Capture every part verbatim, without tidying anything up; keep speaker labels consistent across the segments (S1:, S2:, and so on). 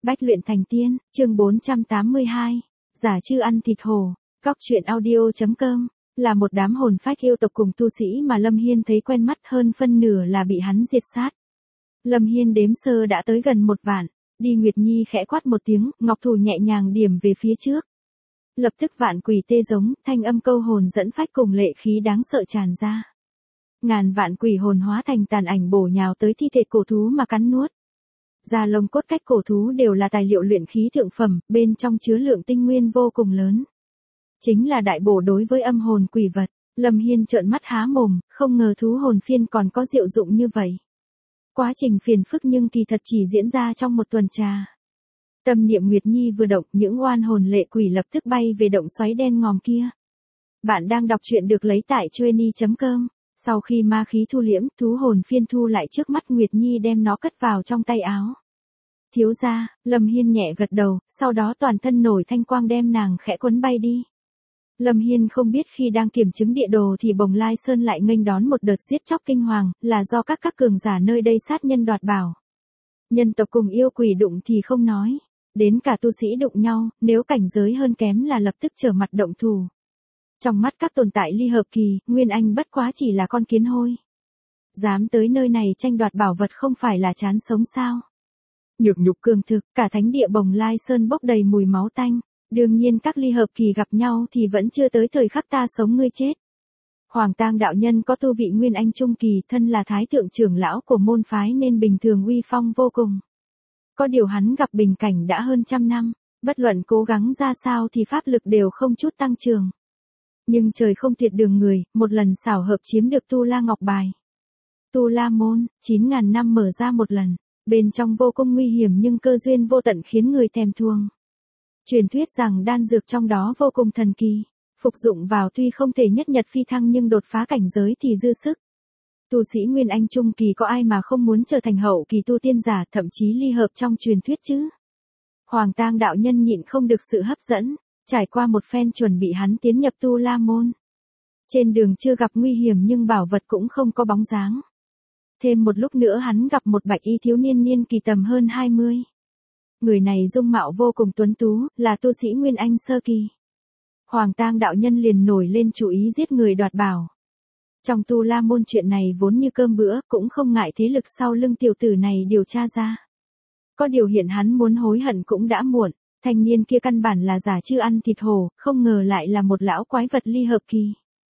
S1: Bách luyện thành tiên, chương bốn trăm tám mươi hai. Giả chư ăn thịt hổ. Góc truyện audio.com là một đám hồn phách yêu tộc cùng tu sĩ mà Lâm Hiên thấy quen mắt, hơn phân nửa là bị hắn diệt sát. Lâm Hiên đếm sơ đã tới gần một vạn, đi Nguyệt Nhi khẽ quát một tiếng, ngọc thủ nhẹ nhàng điểm về phía trước. Lập tức vạn quỷ tê giống, thanh âm câu hồn dẫn phách cùng lệ khí đáng sợ tràn ra. Ngàn vạn quỷ hồn hóa thành tàn ảnh bổ nhào tới thi thể cổ thú mà cắn nuốt. Da lông cốt cách cổ thú đều là tài liệu luyện khí thượng phẩm, bên trong chứa lượng tinh nguyên vô cùng lớn. Chính là đại bổ đối với âm hồn quỷ vật. Lâm Hiên trợn mắt há mồm, không ngờ thú hồn phiên còn có diệu dụng như vậy. Quá trình phiền phức nhưng kỳ thật chỉ diễn ra trong một tuần trà. Tâm niệm Nguyệt Nhi vừa động, những oan hồn lệ quỷ lập tức bay về động xoáy đen ngòm kia. Bạn đang đọc truyện được lấy tại trueni chấm com. Sau khi ma khí thu liễm, thú hồn phiên thu lại trước mắt Nguyệt Nhi đem nó cất vào trong tay áo. Thiếu gia, Lâm Hiên nhẹ gật đầu, sau đó toàn thân nổi thanh quang đem nàng khẽ quấn bay đi. Lâm Hiên không biết khi đang kiểm chứng địa đồ thì Bồng Lai Sơn lại nghênh đón một đợt giết chóc kinh hoàng, là do các các cường giả nơi đây sát nhân đoạt bảo. Nhân tộc cùng yêu quỷ đụng thì không nói, đến cả tu sĩ đụng nhau, nếu cảnh giới hơn kém là lập tức trở mặt động thủ. Trong mắt các tồn tại ly hợp kỳ, Nguyên Anh bất quá chỉ là con kiến hôi. Dám tới nơi này tranh đoạt bảo vật không phải là chán sống sao? Nhược nhục cường thực, cả thánh địa Bồng Lai Sơn bốc đầy mùi máu tanh. Đương nhiên các ly hợp kỳ gặp nhau thì vẫn chưa tới thời khắc ta sống ngươi chết. Hoàng Tang đạo nhân có tu vị Nguyên Anh trung kỳ, thân là thái thượng trưởng lão của môn phái nên bình thường uy phong vô cùng. Có điều hắn gặp bình cảnh đã hơn trăm năm, bất luận cố gắng ra sao thì pháp lực đều không chút tăng trưởng. Nhưng trời không tuyệt đường người, một lần xảo hợp chiếm được Tu La Ngọc Bài. Tu La môn, chín ngàn năm mở ra một lần, bên trong vô cùng nguy hiểm nhưng cơ duyên vô tận khiến người thèm thuồng. Truyền thuyết rằng đan dược trong đó vô cùng thần kỳ, phục dụng vào tuy không thể nhất nhật phi thăng nhưng đột phá cảnh giới thì dư sức. Tu sĩ Nguyên Anh trung kỳ có ai mà không muốn trở thành hậu kỳ tu tiên giả, thậm chí ly hợp trong truyền thuyết chứ. Hoàng Tang đạo nhân nhịn không được sự hấp dẫn, trải qua một phen chuẩn bị hắn tiến nhập Tu La môn. Trên đường chưa gặp nguy hiểm nhưng bảo vật cũng không có bóng dáng. Thêm một lúc nữa hắn gặp một bạch y thiếu niên niên kỳ tầm hơn hai mươi. Người này dung mạo vô cùng tuấn tú, là tu sĩ Nguyên Anh sơ kỳ. Hoàng Tang đạo nhân liền nổi lên chủ ý giết người đoạt bảo. Trong Tu La môn chuyện này vốn như cơm bữa, cũng không ngại thế lực sau lưng tiểu tử này điều tra ra. Có điều hiện hắn muốn hối hận cũng đã muộn, thanh niên kia căn bản là giả chư ăn thịt hổ, không ngờ lại là một lão quái vật ly hợp kỳ.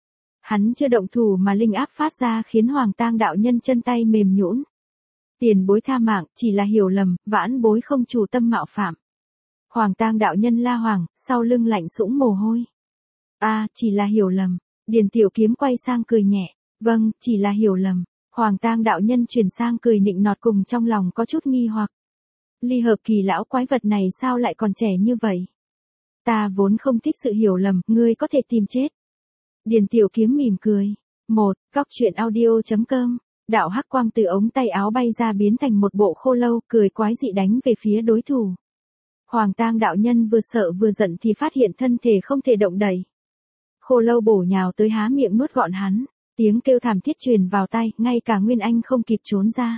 S1: Hắn chưa động thủ mà linh áp phát ra khiến Hoàng Tang đạo nhân chân tay mềm nhũn. Tiền bối tha mạng, chỉ là hiểu lầm, vãn bối không chủ tâm mạo phạm. Hoàng Tang đạo nhân la hoàng, sau lưng lạnh sũng mồ hôi. A, à, chỉ là hiểu lầm. Điền Tiểu Kiếm quay sang cười nhẹ, vâng, chỉ là hiểu lầm. Hoàng Tang đạo nhân chuyển sang cười nịnh nọt cùng trong lòng có chút nghi hoặc. Ly hợp kỳ lão quái vật này sao lại còn trẻ như vậy? Ta vốn không thích sự hiểu lầm, ngươi có thể tìm chết. Điền Tiểu Kiếm mỉm cười. Một, góc truyện audio.com. Đạo hắc quang từ ống tay áo bay ra biến thành một bộ khô lâu, cười quái dị đánh về phía đối thủ. Hoàng Tang đạo nhân vừa sợ vừa giận thì phát hiện thân thể không thể động đậy. Khô lâu bổ nhào tới há miệng nuốt gọn hắn, tiếng kêu thảm thiết truyền vào tai, ngay cả Nguyên Anh không kịp trốn ra.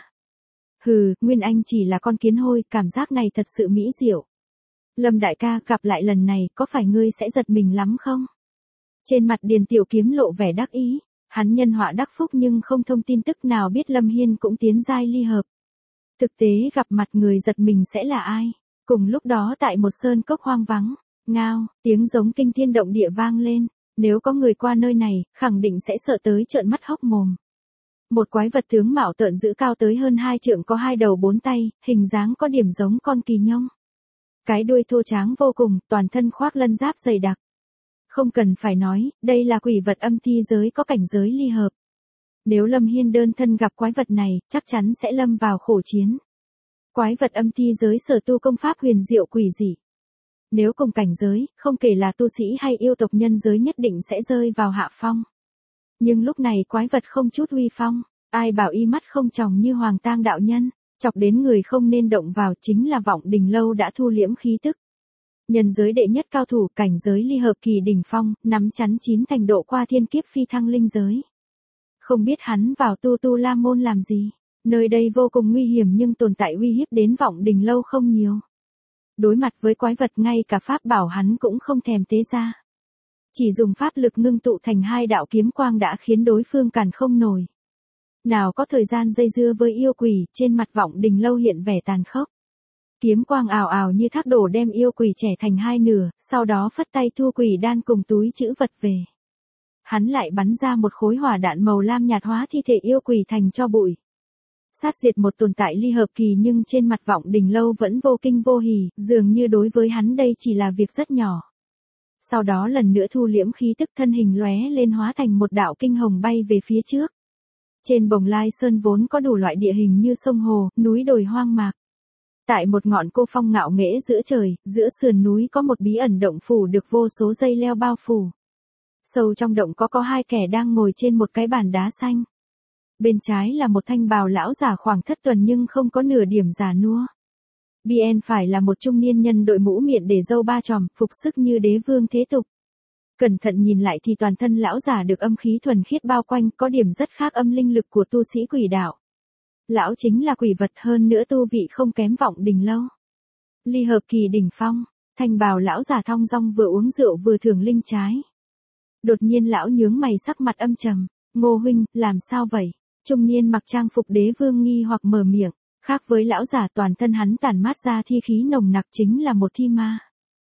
S1: Hừ, Nguyên Anh chỉ là con kiến hôi, cảm giác này thật sự mỹ diệu. Lâm đại ca, gặp lại lần này, có phải ngươi sẽ giật mình lắm không? Trên mặt Điền Tiểu Kiếm lộ vẻ đắc ý. Hắn nhân họa đắc phúc nhưng không thông tin tức nào biết Lâm Hiên cũng tiến giai ly hợp. Thực tế gặp mặt người giật mình sẽ là ai? Cùng lúc đó tại một sơn cốc hoang vắng, ngao, tiếng giống kinh thiên động địa vang lên. Nếu có người qua nơi này, khẳng định sẽ sợ tới trợn mắt hốc mồm. Một quái vật tướng mạo tợn dữ cao tới hơn hai trượng, có hai đầu bốn tay, hình dáng có điểm giống con kỳ nhông. Cái đuôi thô tráng vô cùng, toàn thân khoác lân giáp dày đặc. Không cần phải nói, đây là quỷ vật âm thi giới có cảnh giới ly hợp. Nếu Lâm Hiên đơn thân gặp quái vật này, chắc chắn sẽ lâm vào khổ chiến. Quái vật âm thi giới sở tu công pháp huyền diệu quỷ dị. Nếu cùng cảnh giới, không kể là tu sĩ hay yêu tộc nhân giới nhất định sẽ rơi vào hạ phong. Nhưng lúc này quái vật không chút uy phong, ai bảo y mắt không tròng như Hoàng Tang đạo nhân, chọc đến người không nên động vào, chính là Vọng Đình Lâu đã thu liễm khí tức. Nhân giới đệ nhất cao thủ, cảnh giới ly hợp kỳ đỉnh phong, nắm chắn chín thành độ qua thiên kiếp phi thăng linh giới. Không biết hắn vào tu Tu La môn làm gì, nơi đây vô cùng nguy hiểm nhưng tồn tại uy hiếp đến Vọng Đình Lâu không nhiều. Đối mặt với quái vật ngay cả pháp bảo hắn cũng không thèm tế ra. Chỉ dùng pháp lực ngưng tụ thành hai đạo kiếm quang đã khiến đối phương cản không nổi. Nào có thời gian dây dưa với yêu quỷ, trên mặt Vọng Đình Lâu hiện vẻ tàn khốc. Kiếm quang ào ào như thác đổ đem yêu quỷ trẻ thành hai nửa, sau đó phất tay thu quỷ đan cùng túi trữ vật về. Hắn lại bắn ra một khối hỏa đạn màu lam nhạt hóa thi thể yêu quỷ thành tro bụi. Sát diệt một tồn tại ly hợp kỳ nhưng trên mặt Vọng Đình Lâu vẫn vô kinh vô hỉ, dường như đối với hắn đây chỉ là việc rất nhỏ. Sau đó lần nữa thu liễm khí tức, thân hình lóe lên hóa thành một đạo kinh hồng bay về phía trước. Trên Bồng Lai Sơn vốn có đủ loại địa hình như sông hồ, núi đồi hoang mạc. Tại một ngọn cô phong ngạo nghễ giữa trời, giữa sườn núi có một bí ẩn động phủ được vô số dây leo bao phủ. Sâu trong động có có hai kẻ đang ngồi trên một cái bàn đá xanh. Bên trái là một thanh bào lão già khoảng thất tuần nhưng không có nửa điểm già nua. Bên phải là một trung niên nhân đội mũ miệng để râu ba chòm, phục sức như đế vương thế tục. Cẩn thận nhìn lại thì toàn thân lão già được âm khí thuần khiết bao quanh, có điểm rất khác âm linh lực của tu sĩ quỷ đạo. Lão chính là quỷ vật, hơn nữa tu vị không kém Vọng Đình Lâu. Ly hợp kỳ đỉnh phong, thanh bào lão già thong dong vừa uống rượu vừa thưởng linh trái. Đột nhiên lão nhướng mày sắc mặt âm trầm, Ngô huynh, làm sao vậy? Trung niên mặc trang phục đế vương nghi hoặc mở miệng, khác với lão già toàn thân hắn tản mát ra thi khí nồng nặc chính là một thi ma.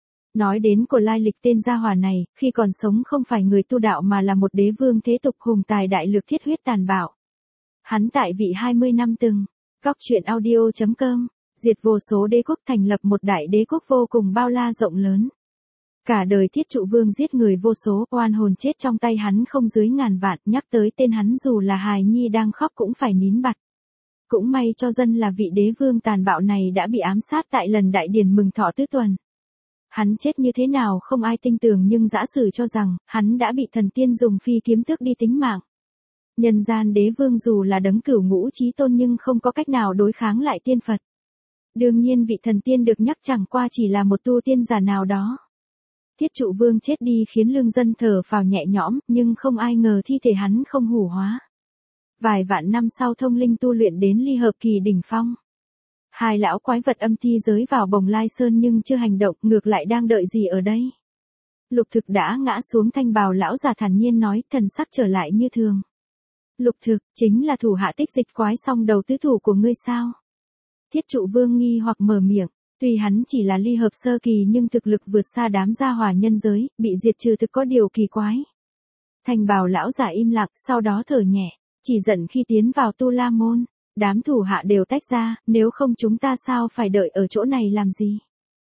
S1: Nói đến của lai lịch tên gia hỏa này, khi còn sống không phải người tu đạo mà là một đế vương thế tục hùng tài đại lược thiết huyết tàn bạo. Hắn tại vị hai mươi năm từng, góc truyện audio chấm com, diệt vô số đế quốc thành lập một đại đế quốc vô cùng bao la rộng lớn. Cả đời Thiết Trụ Vương giết người vô số, oan hồn chết trong tay hắn không dưới ngàn vạn, nhắc tới tên hắn dù là hài nhi đang khóc cũng phải nín bặt. Cũng may cho dân là vị đế vương tàn bạo này đã bị ám sát tại lần đại điển mừng thọ tứ tuần. Hắn chết như thế nào không ai tin tưởng nhưng giả sử cho rằng, hắn đã bị thần tiên dùng phi kiếm tước đi tính mạng. Nhân gian đế vương dù là đấng cửu ngũ chí tôn nhưng không có cách nào đối kháng lại tiên Phật. Đương nhiên vị thần tiên được nhắc chẳng qua chỉ là một tu tiên giả nào đó. Thiết Trụ Vương chết đi khiến lương dân thở phào nhẹ nhõm, nhưng không ai ngờ thi thể hắn không hủ hóa. Vài vạn năm sau thông linh tu luyện đến ly hợp kỳ đỉnh phong. Hai lão quái vật âm thi giới vào Bồng Lai Sơn nhưng chưa hành động, ngược lại đang đợi gì ở đây? Lục Thực đã ngã xuống, thanh bào lão già thản nhiên nói, thần sắc trở lại như thường. Lục Thực, chính là thủ hạ Tích Dịch quái song đầu tứ thủ của ngươi sao? Thiết Trụ Vương nghi hoặc mở miệng, tuy hắn chỉ là ly hợp sơ kỳ nhưng thực lực vượt xa đám gia hỏa nhân giới, bị diệt trừ thực có điều kỳ quái. Thanh bào lão già im lặng, sau đó thở nhẹ, chỉ giận khi tiến vào Tu La Môn, đám thủ hạ đều tách ra, nếu không chúng ta sao phải đợi ở chỗ này làm gì?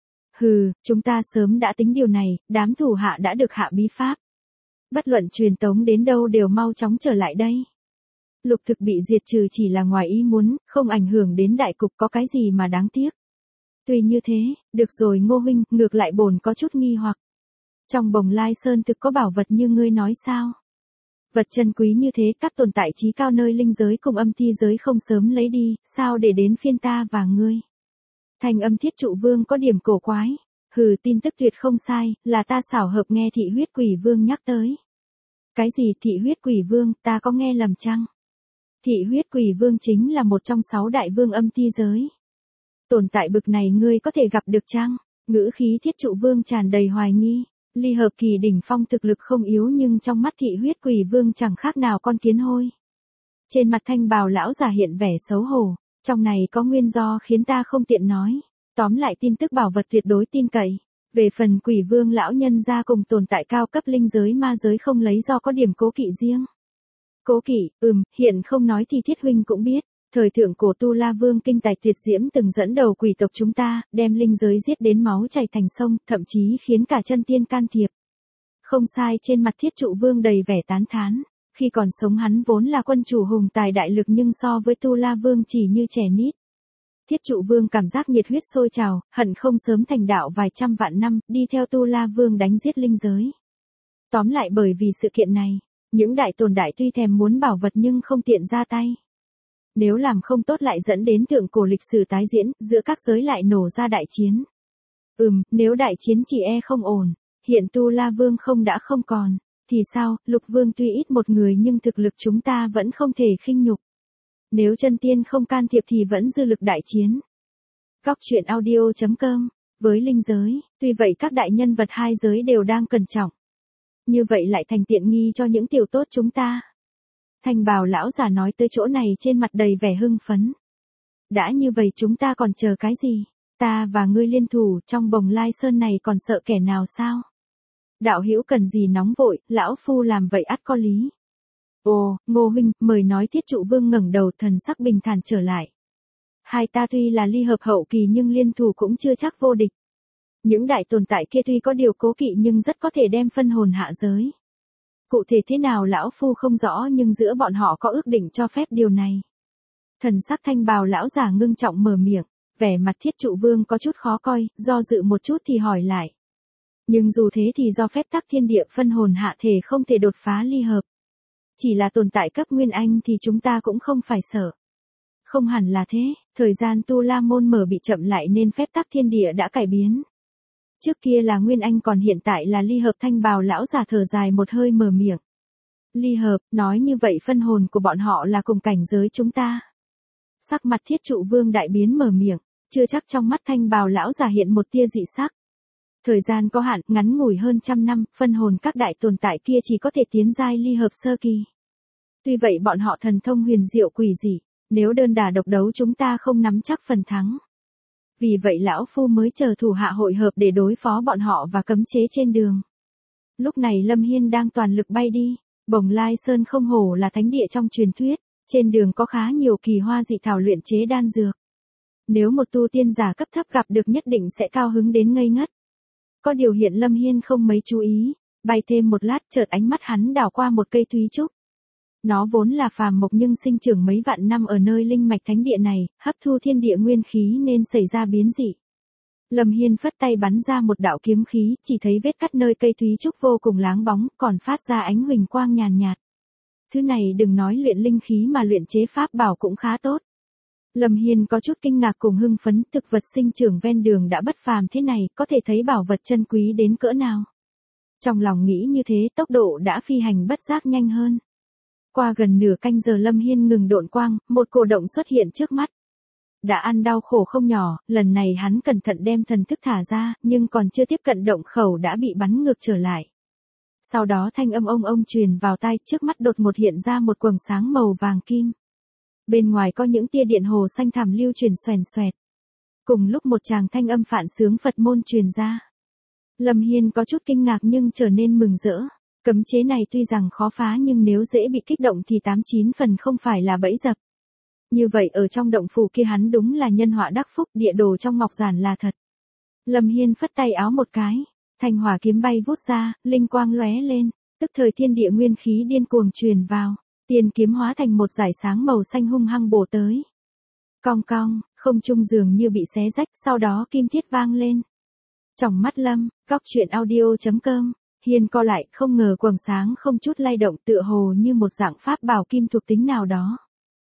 S1: Hừ, chúng ta sớm đã tính điều này, đám thủ hạ đã được hạ bí pháp. Bất luận truyền tống đến đâu đều mau chóng trở lại đây. Lục Thực bị diệt trừ chỉ là ngoài ý muốn, không ảnh hưởng đến đại cục, có cái gì mà đáng tiếc. Tuy như thế, được rồi Ngô huynh, ngược lại bổn có chút nghi hoặc. Trong Bồng Lai Sơn thực có bảo vật như ngươi nói sao? Vật chân quý như thế, các tồn tại trí cao nơi linh giới cùng âm thi giới không sớm lấy đi, sao để đến phiên ta và ngươi? Thành âm Thiết Trụ Vương có điểm cổ quái. Hừ, tin tức tuyệt không sai, là ta xảo hợp nghe Thị Huyết Quỷ Vương nhắc tới. Cái gì Thị Huyết Quỷ Vương, ta có nghe lầm chăng? Thị Huyết Quỷ Vương chính là một trong sáu đại vương âm thi giới. Tồn tại bực này ngươi có thể gặp được chăng? Ngữ khí Thiết Trụ Vương tràn đầy hoài nghi. Ly hợp kỳ đỉnh phong thực lực không yếu nhưng trong mắt Thị Huyết Quỷ Vương chẳng khác nào con kiến hôi. Trên mặt thanh bào lão già hiện vẻ xấu hổ, trong này có nguyên do khiến ta không tiện nói. Tóm lại tin tức bảo vật tuyệt đối tin cậy. Về phần Quỷ Vương lão nhân gia cùng tồn tại cao cấp linh giới ma giới không lấy do có điểm cố kỵ riêng. Cố kỵ, ừm, hiện không nói thì Thiết huynh cũng biết. Thời thượng cổ Tu La Vương kinh tài tuyệt diễm từng dẫn đầu quỷ tộc chúng ta, đem linh giới giết đến máu chảy thành sông, thậm chí khiến cả chân tiên can thiệp. Không sai, trên mặt Thiết Trụ Vương đầy vẻ tán thán. Khi còn sống hắn vốn là quân chủ hùng tài đại lực nhưng so với Tu La Vương chỉ như trẻ nít. Thiết Trụ Vương cảm giác nhiệt huyết sôi trào, hận không sớm thành đạo vài trăm vạn năm, đi theo Tu La Vương đánh giết linh giới. Tóm lại bởi vì sự kiện này, những đại tồn đại tuy thèm muốn bảo vật nhưng không tiện ra tay. Nếu làm không tốt lại dẫn đến thượng cổ lịch sử tái diễn, giữa các giới lại nổ ra đại chiến. Ừm, nếu đại chiến chỉ e không ổn, hiện Tu La Vương không đã không còn, thì sao, Lục Vương tuy ít một người nhưng thực lực chúng ta vẫn không thể khinh nhục. Nếu chân tiên không can thiệp thì vẫn dư lực đại chiến. Góc truyện audio chấm com với linh giới, tuy vậy các đại nhân vật hai giới đều đang cẩn trọng. Như vậy lại thành tiện nghi cho những tiểu tốt chúng ta. Thanh bào lão già nói tới chỗ này trên mặt đầy vẻ hưng phấn. Đã như vậy chúng ta còn chờ cái gì? Ta và ngươi liên thủ trong Bồng Lai Sơn này còn sợ kẻ nào sao? Đạo hữu cần gì nóng vội, lão phu làm vậy ắt có lý. Ồ, Ngô huynh, mời nói. Thiết Trụ Vương ngẩng đầu, thần sắc bình thản trở lại. Hai ta tuy là ly hợp hậu kỳ nhưng liên thủ cũng chưa chắc vô địch. Những đại tồn tại kia tuy có điều cố kỵ nhưng rất có thể đem phân hồn hạ giới. Cụ thể thế nào lão phu không rõ nhưng giữa bọn họ có ước định cho phép điều này. Thần sắc thanh bào lão già ngưng trọng mở miệng, vẻ mặt Thiết Trụ Vương có chút khó coi, do dự một chút thì hỏi lại. Nhưng dù thế thì do phép tắc thiên địa phân hồn hạ thể không thể đột phá ly hợp. Chỉ là tồn tại cấp Nguyên Anh thì chúng ta cũng không phải sợ. Không hẳn là thế, thời gian Tu La Môn mở bị chậm lại nên phép tắc thiên địa đã cải biến. Trước kia là Nguyên Anh còn hiện tại là ly hợp. Thanh bào lão già thở dài một hơi mở miệng. Ly hợp, nói như vậy phân hồn của bọn họ là cùng cảnh giới chúng ta. Sắc mặt Thiết Trụ Vương đại biến mở miệng, chưa chắc trong mắt thanh bào lão già hiện một tia dị sắc. Thời gian có hạn, ngắn ngủi hơn trăm năm, phân hồn các đại tồn tại kia chỉ có thể tiến giai ly hợp sơ kỳ. Tuy vậy bọn họ thần thông huyền diệu quỷ dị, nếu đơn đả độc đấu chúng ta không nắm chắc phần thắng. Vì vậy lão phu mới chờ thủ hạ hội hợp để đối phó bọn họ và cấm chế trên đường. Lúc này Lâm Hiên đang toàn lực bay đi, Bồng Lai Sơn không hổ là thánh địa trong truyền thuyết, trên đường có khá nhiều kỳ hoa dị thảo luyện chế đan dược. Nếu một tu tiên giả cấp thấp gặp được nhất định sẽ cao hứng đến ngây ngất. Có điều hiện Lâm Hiên không mấy chú ý, bay thêm một lát chợt ánh mắt hắn đảo qua một cây thúy trúc. Nó vốn là phàm mộc nhưng sinh trưởng mấy vạn năm ở nơi linh mạch thánh địa này, hấp thu thiên địa nguyên khí nên xảy ra biến dị. Lâm Hiên phất tay bắn ra một đạo kiếm khí, chỉ thấy vết cắt nơi cây thúy trúc vô cùng láng bóng, còn phát ra ánh huỳnh quang nhàn nhạt. Thứ này đừng nói luyện linh khí mà luyện chế pháp bảo cũng khá tốt. Lâm Hiên có chút kinh ngạc cùng hưng phấn, thực vật sinh trưởng ven đường đã bất phàm thế này, có thể thấy bảo vật chân quý đến cỡ nào. Trong lòng nghĩ như thế, tốc độ đã phi hành bất giác nhanh hơn. Qua gần nửa canh giờ Lâm Hiên ngừng độn quang, một cổ động xuất hiện trước mắt. Đã ăn đau khổ không nhỏ, lần này hắn cẩn thận đem thần thức thả ra, nhưng còn chưa tiếp cận động khẩu đã bị bắn ngược trở lại. Sau đó thanh âm ông ông truyền vào tai, trước mắt đột một hiện ra một quầng sáng màu vàng kim. Bên ngoài có những tia điện hồ xanh thẳm lưu truyền xoèn xoẹt. Cùng lúc một tràng thanh âm phản sướng Phật môn truyền ra. Lâm Hiên có chút kinh ngạc nhưng trở nên mừng rỡ. Cấm chế này tuy rằng khó phá nhưng nếu dễ bị kích động thì tám chín phần không phải là bẫy dập. Như vậy ở trong động phủ kia hắn đúng là nhân họa đắc phúc, địa đồ trong ngọc giản là thật. Lâm Hiên phất tay áo một cái, thanh hỏa kiếm bay vút ra, linh quang lóe lên, tức thời thiên địa nguyên khí điên cuồng truyền vào, tiền kiếm hóa thành một dải sáng màu xanh hung hăng bổ tới. Cong cong, không trung dường như bị xé rách, sau đó kim thiết vang lên. Trong mắt Lâm, góc truyện audio chấm com. Hiên co lại, không ngờ quầng sáng không chút lay động, tựa hồ như một dạng pháp bảo kim thuộc tính nào đó.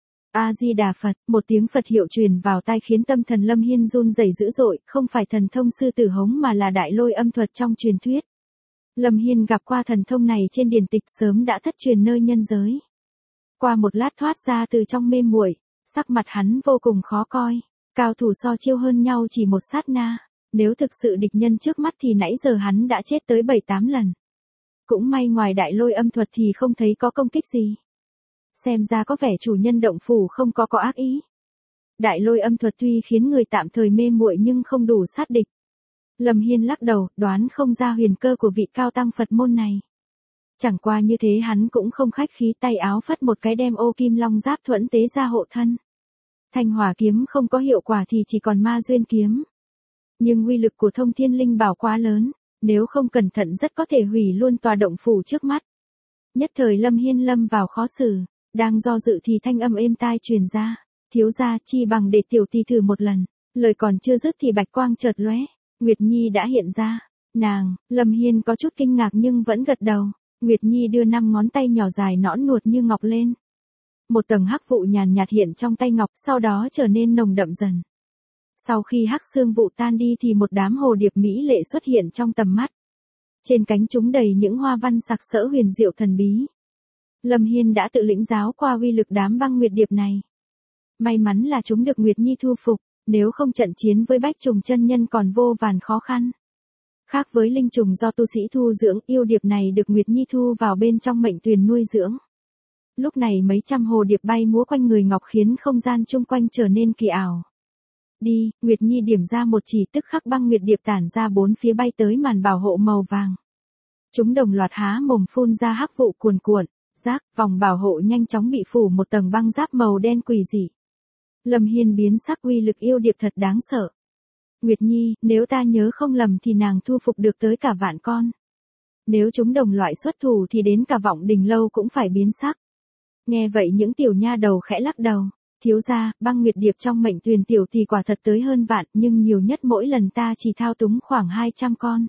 S1: A-di-đà Phật, một tiếng Phật hiệu truyền vào tai khiến tâm thần Lâm Hiên run rẩy dữ dội, không phải thần thông sư tử hống mà là đại lôi âm thuật trong truyền thuyết. Lâm Hiên gặp qua thần thông này trên điển tịch, sớm đã thất truyền nơi nhân giới. Qua một lát thoát ra từ trong mê muội, sắc mặt hắn vô cùng khó coi, cao thủ so chiêu hơn nhau chỉ một sát na. Nếu thực sự địch nhân trước mắt thì nãy giờ hắn đã chết tới bảy tám lần. Cũng may ngoài đại lôi âm thuật thì không thấy có công kích gì. Xem ra có vẻ chủ nhân động phủ không có có ác ý. Đại lôi âm thuật tuy khiến người tạm thời mê muội nhưng không đủ sát địch. Lâm Hiên lắc đầu, đoán không ra huyền cơ của vị cao tăng Phật môn này. Chẳng qua như thế hắn cũng không khách khí, tay áo phất một cái đem ô kim long giáp thuẫn tế ra hộ thân. Thanh hỏa kiếm không có hiệu quả thì chỉ còn ma duyên kiếm. Nhưng uy lực của thông thiên linh bảo quá lớn, nếu không cẩn thận rất có thể hủy luôn tòa động phủ trước mắt. Nhất thời Lâm Hiên lâm vào khó xử, đang do dự thì thanh âm êm tai truyền ra, thiếu gia chi bằng để tiểu tỷ thử một lần. Lời còn chưa dứt thì bạch quang chợt lóe, Nguyệt Nhi đã hiện ra. Nàng, Lâm Hiên có chút kinh ngạc nhưng vẫn gật đầu. Nguyệt Nhi đưa năm ngón tay nhỏ dài nõn nuột như ngọc lên. Một tầng hắc vụ nhàn nhạt hiện trong tay ngọc, sau đó trở nên nồng đậm dần. Sau khi hắc xương vụ tan đi thì một đám hồ điệp mỹ lệ xuất hiện trong tầm mắt. Trên cánh chúng đầy những hoa văn sặc sỡ huyền diệu thần bí. Lâm Hiên đã tự lĩnh giáo qua uy lực đám băng nguyệt điệp này. May mắn là chúng được Nguyệt Nhi thu phục, Nếu không trận chiến với Bách Trùng chân nhân còn vô vàn khó khăn. Khác với linh trùng do tu sĩ thu dưỡng, yêu điệp này được Nguyệt Nhi thu vào bên trong mệnh tuyền nuôi dưỡng. Lúc này mấy trăm hồ điệp bay múa quanh người ngọc khiến không gian chung quanh trở nên kỳ ảo. Đi, Nguyệt Nhi điểm ra một chỉ, tức khắc băng nguyệt điệp tản ra bốn phía bay tới màn bảo hộ màu vàng. Chúng đồng loạt há mồm phun ra hắc vụ cuồn cuộn, rác, vòng bảo hộ nhanh chóng bị phủ một tầng băng giáp màu đen quỷ dị. Lâm Hiên biến sắc, uy lực yêu điệp thật đáng sợ. Nguyệt Nhi, nếu ta nhớ không lầm thì nàng thu phục được tới cả vạn con. Nếu chúng đồng loại xuất thủ thì đến cả Vọng Đình Lâu cũng phải biến sắc. Nghe vậy những tiểu nha đầu khẽ lắc đầu. Thiếu gia, băng nguyệt điệp trong mệnh tuyền tiểu thì quả thật tới hơn vạn, nhưng nhiều nhất mỗi lần ta chỉ thao túng khoảng hai trăm con.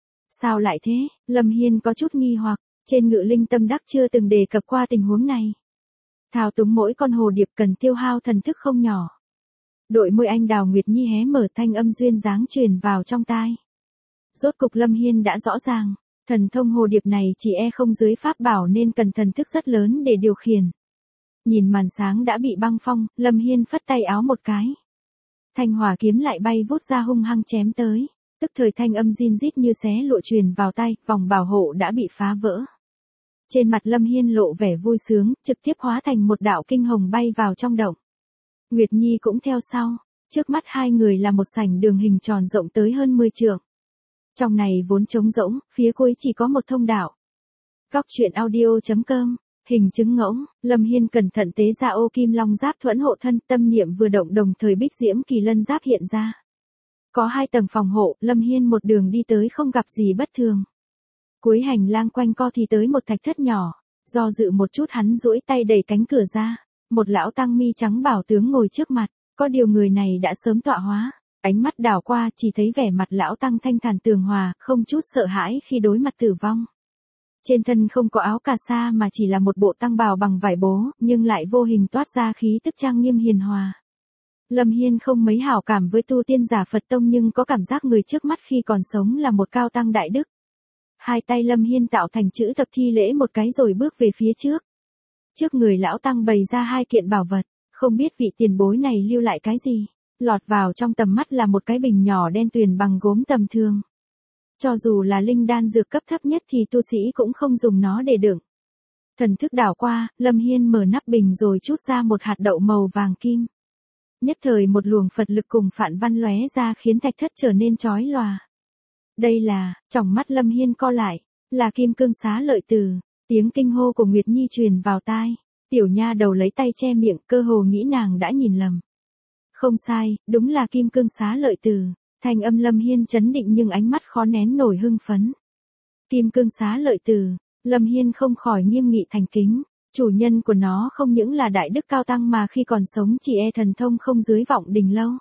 S1: Sao lại thế? Lâm Hiên có chút nghi hoặc, trên Ngự Linh Tâm Đắc chưa từng đề cập qua tình huống này. Thao túng mỗi con hồ điệp cần tiêu hao thần thức không nhỏ. Đội môi anh đào Nguyệt Nhi hé mở, thanh âm duyên dáng truyền vào trong tai. Rốt cục Lâm Hiên đã rõ ràng, thần thông hồ điệp này chỉ e không dưới pháp bảo nên cần thần thức rất lớn để điều khiển. Nhìn màn sáng đã bị băng phong, Lâm Hiên phất tay áo một cái. Thanh hỏa kiếm lại bay vút ra hung hăng chém tới. Tức thời thanh âm rin rít như xé lụa truyền vào tay, vòng bảo hộ đã bị phá vỡ. Trên mặt Lâm Hiên lộ vẻ vui sướng, trực tiếp hóa thành một đạo kinh hồng bay vào trong động. Nguyệt Nhi cũng theo sau, trước mắt hai người là một sảnh đường hình tròn rộng tới hơn mười trượng. Trong này vốn trống rỗng, phía cuối chỉ có một thông đạo. Góc truyện audio chấm com, hình chứng ngỗng, Lâm Hiên cẩn thận tế ra ô kim long giáp thuẫn hộ thân, tâm niệm vừa động đồng thời bích diễm kỳ lân giáp hiện ra. Có hai tầng phòng hộ, Lâm Hiên một đường đi tới không gặp gì bất thường. Cuối hành lang quanh co thì tới một thạch thất nhỏ, do dự một chút hắn duỗi tay đẩy cánh cửa ra, một lão tăng mi trắng bảo tướng ngồi trước mặt, có điều người này đã sớm tọa hóa, ánh mắt đảo qua chỉ thấy vẻ mặt lão tăng thanh thản tường hòa, không chút sợ hãi khi đối mặt tử vong. Trên thân không có áo cà sa mà chỉ là một bộ tăng bào bằng vải bố, nhưng lại vô hình toát ra khí tức trang nghiêm hiền hòa. Lâm Hiên không mấy hảo cảm với tu tiên giả Phật tông nhưng có cảm giác người trước mắt khi còn sống là một cao tăng đại đức. Hai tay Lâm Hiên tạo thành chữ thập thi lễ một cái rồi bước về phía trước. Trước người lão tăng bày ra hai kiện bảo vật, không biết vị tiền bối này lưu lại cái gì. Lọt vào trong tầm mắt là một cái bình nhỏ đen tuyền bằng gốm tầm thường. Cho dù là linh đan dược cấp thấp nhất thì tu sĩ cũng không dùng nó để đựng. Thần thức đảo qua, Lâm Hiên mở nắp bình rồi trút ra một hạt đậu màu vàng kim. Nhất thời một luồng Phật lực cùng phản văn lóe ra khiến thạch thất trở nên chói lòa. Đây là, tròng mắt Lâm Hiên co lại, là kim cương xá lợi từ. Tiếng kinh hô của Nguyệt Nhi truyền vào tai. Tiểu nha đầu lấy tay che miệng, cơ hồ nghĩ nàng đã nhìn lầm. Không sai, đúng là kim cương xá lợi từ. Thanh âm Lâm Hiên chấn định nhưng ánh mắt khó nén nổi hưng phấn. Kim cương xá lợi từ, Lâm Hiên không khỏi nghiêm nghị thành kính. Chủ nhân của nó không những là đại đức cao tăng mà khi còn sống chỉ e thần thông không dưới Vọng Đình Lâu.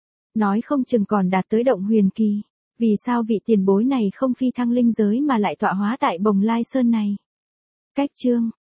S1: Nói không chừng còn đạt tới động huyền kỳ. Vì sao vị tiền bối này không phi thăng linh giới mà lại tọa hóa tại Bồng Lai Sơn này? Cách chương